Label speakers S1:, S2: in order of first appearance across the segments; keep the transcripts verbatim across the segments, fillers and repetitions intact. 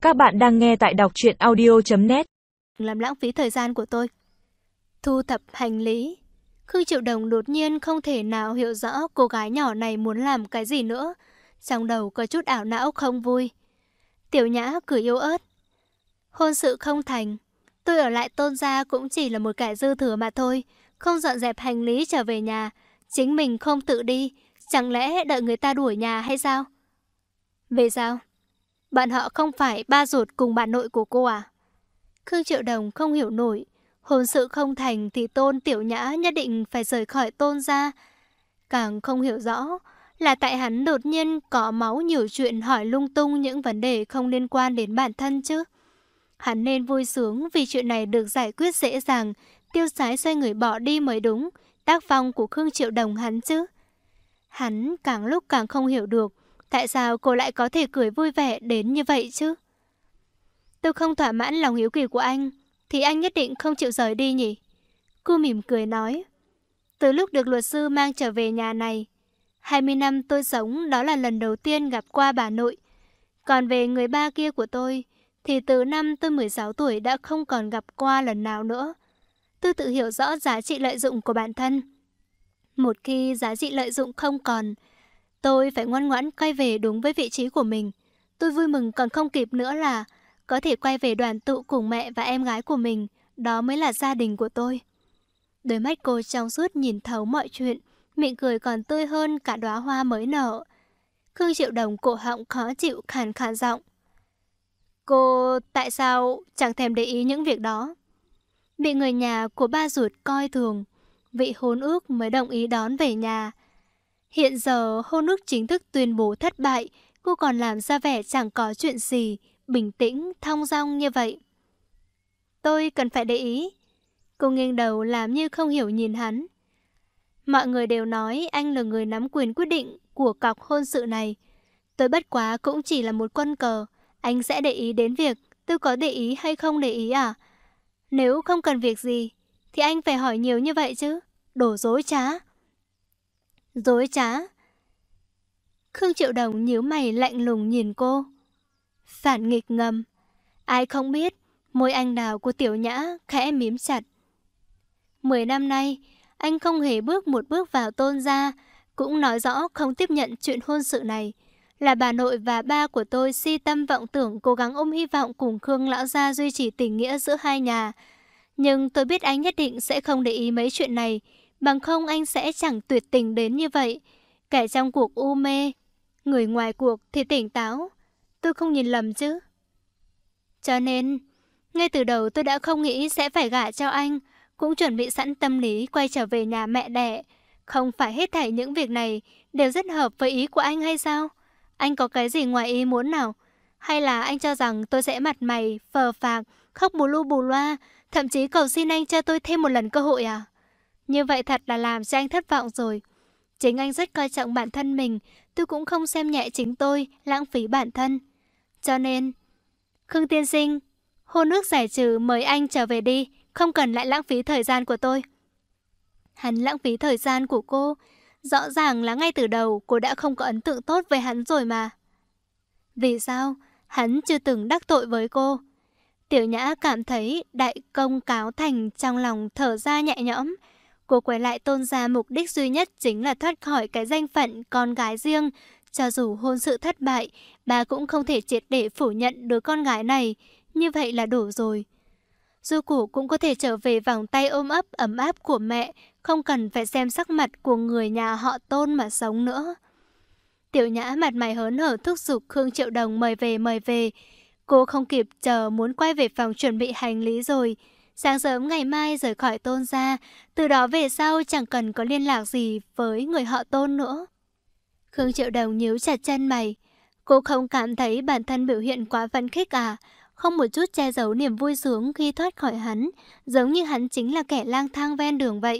S1: Các bạn đang nghe tại đọc truyện audio chấm net.
S2: Làm lãng phí thời gian của tôi. Thu thập hành lý. Khương Triệu Đồng đột nhiên không thể nào hiểu rõ cô gái nhỏ này muốn làm cái gì nữa. Trong đầu có chút ảo não không vui. Tiểu Nhã cười yếu ớt. Hôn sự không thành, tôi ở lại Tôn gia cũng chỉ là một kẻ dư thừa mà thôi. Không dọn dẹp hành lý trở về nhà, chính mình không tự đi, chẳng lẽ đợi người ta đuổi nhà hay sao? Vì sao? Bạn họ không phải ba ruột cùng bà nội của cô à? Khương Triệu Đồng không hiểu nổi. Hôn sự không thành thì Tôn Tiểu Nhã nhất định phải rời khỏi Tôn gia. Càng không hiểu rõ là tại hắn đột nhiên có máu nhiều chuyện hỏi lung tung những vấn đề không liên quan đến bản thân chứ. Hắn nên vui sướng vì chuyện này được giải quyết dễ dàng, tiêu sái xoay người bỏ đi mới đúng, tác phong của Khương Triệu Đồng hắn chứ. Hắn càng lúc càng không hiểu được tại sao cô lại có thể cười vui vẻ đến như vậy chứ. Tôi không thỏa mãn lòng hiếu kỳ của anh, thì anh nhất định không chịu rời đi nhỉ? Cô mỉm cười nói. Từ lúc được luật sư mang trở về nhà này, hai mươi năm tôi sống đó là lần đầu tiên gặp qua bà nội. Còn về người ba kia của tôi, thì từ năm tôi mười sáu tuổi đã không còn gặp qua lần nào nữa. Tôi tự hiểu rõ giá trị lợi dụng của bản thân. Một khi giá trị lợi dụng không còn, tôi phải ngoan ngoãn quay về đúng với vị trí của mình. Tôi vui mừng còn không kịp nữa là có thể quay về đoàn tụ cùng mẹ và em gái của mình. Đó mới là gia đình của tôi. Đôi mắt cô trong suốt nhìn thấu mọi chuyện, miệng cười còn tươi hơn cả đóa hoa mới nở. Khương Triệu Đồng cổ họng khó chịu khàn khàn giọng. Cô tại sao chẳng thèm để ý những việc đó? Bị người nhà của ba ruột coi thường, vị hôn ước mới đồng ý đón về nhà. Hiện giờ hôn ước chính thức tuyên bố thất bại, cô còn làm ra vẻ chẳng có chuyện gì, bình tĩnh, thong dong như vậy. Tôi cần phải để ý. Cô nghiêng đầu làm như không hiểu nhìn hắn. Mọi người đều nói anh là người nắm quyền quyết định của cọc hôn sự này. Tôi bất quá cũng chỉ là một quân cờ. Anh sẽ để ý đến việc tôi có để ý hay không để ý à? Nếu không cần việc gì thì anh phải hỏi nhiều như vậy chứ. Đồ dối trá. Dối trá. Khương Triệu Đồng nhíu mày lạnh lùng nhìn cô. Phản nghịch ngầm. Ai không biết môi anh đào của Tiểu Nhã khẽ mím chặt. Mười năm nay anh không hề bước một bước vào Tôn gia, cũng nói rõ không tiếp nhận chuyện hôn sự này. Là bà nội và ba của tôi si tâm vọng tưởng cố gắng ôm hy vọng cùng Khương lão gia duy trì tình nghĩa giữa hai nhà. Nhưng tôi biết anh nhất định sẽ không để ý mấy chuyện này, bằng không anh sẽ chẳng tuyệt tình đến như vậy. Kẻ trong cuộc u mê, người ngoài cuộc thì tỉnh táo. Tôi không nhìn lầm chứ? Cho nên, ngay từ đầu tôi đã không nghĩ sẽ phải gả cho anh, cũng chuẩn bị sẵn tâm lý quay trở về nhà mẹ đẻ. Không phải hết thảy những việc này đều rất hợp với ý của anh hay sao? Anh có cái gì ngoài ý muốn nào? Hay là anh cho rằng tôi sẽ mặt mày, phờ phạc, khóc bù lu bù loa, thậm chí cầu xin anh cho tôi thêm một lần cơ hội à? Như vậy thật là làm cho anh thất vọng rồi. Chính anh rất coi trọng bản thân mình, tôi cũng không xem nhẹ chính tôi, lãng phí bản thân. Cho nên, Khương tiên sinh, hôn ước giải trừ mời anh trở về đi, không cần lại lãng phí thời gian của tôi. Hắn lãng phí thời gian của cô, rõ ràng là ngay từ đầu cô đã không có ấn tượng tốt với hắn rồi mà. Vì sao? Hắn chưa từng đắc tội với cô. Tiểu Nhã cảm thấy đại công cáo thành, trong lòng thở ra nhẹ nhõm. Cô quay lại Tôn gia mục đích duy nhất chính là thoát khỏi cái danh phận con gái riêng. Cho dù hôn sự thất bại, bà cũng không thể triệt để phủ nhận đứa con gái này. Như vậy là đủ rồi. Du Củ cũng có thể trở về vòng tay ôm ấp ấm áp của mẹ, không cần phải xem sắc mặt của người nhà họ Tôn mà sống nữa. Tiểu Nhã mặt mày hớn hở thúc giục Khương Triệu Đồng mời về mời về. Cô không kịp chờ muốn quay về phòng chuẩn bị hành lý rồi. Sáng sớm ngày mai rời khỏi Tôn gia, từ đó về sau chẳng cần có liên lạc gì với người họ Tôn nữa. Khương Triệu Đồng nhíu chặt chân mày. Cô không cảm thấy bản thân biểu hiện quá phấn khích à? Không một chút che giấu niềm vui sướng khi thoát khỏi hắn, giống như hắn chính là kẻ lang thang ven đường vậy.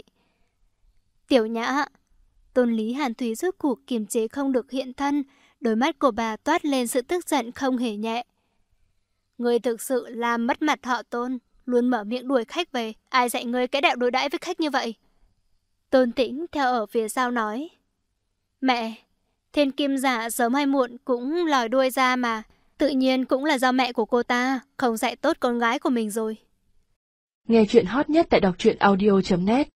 S2: Tiểu Nhã. Tôn Lý Hàn Thúy rốt cuộc kiềm chế không được hiện thân, đôi mắt của bà toát lên sự tức giận không hề nhẹ. Ngươi thực sự làm mất mặt họ Tôn, luôn mở miệng đuổi khách về, ai dạy ngươi cái đạo đối đãi với khách như vậy? Tôn Tĩnh theo ở phía sau nói. Mẹ, thiên kim giả sớm hay muộn cũng lòi đuôi ra mà. Tự nhiên cũng là do mẹ của cô ta không dạy tốt con gái của mình rồi.
S1: Nghe chuyện hot nhất tại đọc truyện audio chấm net.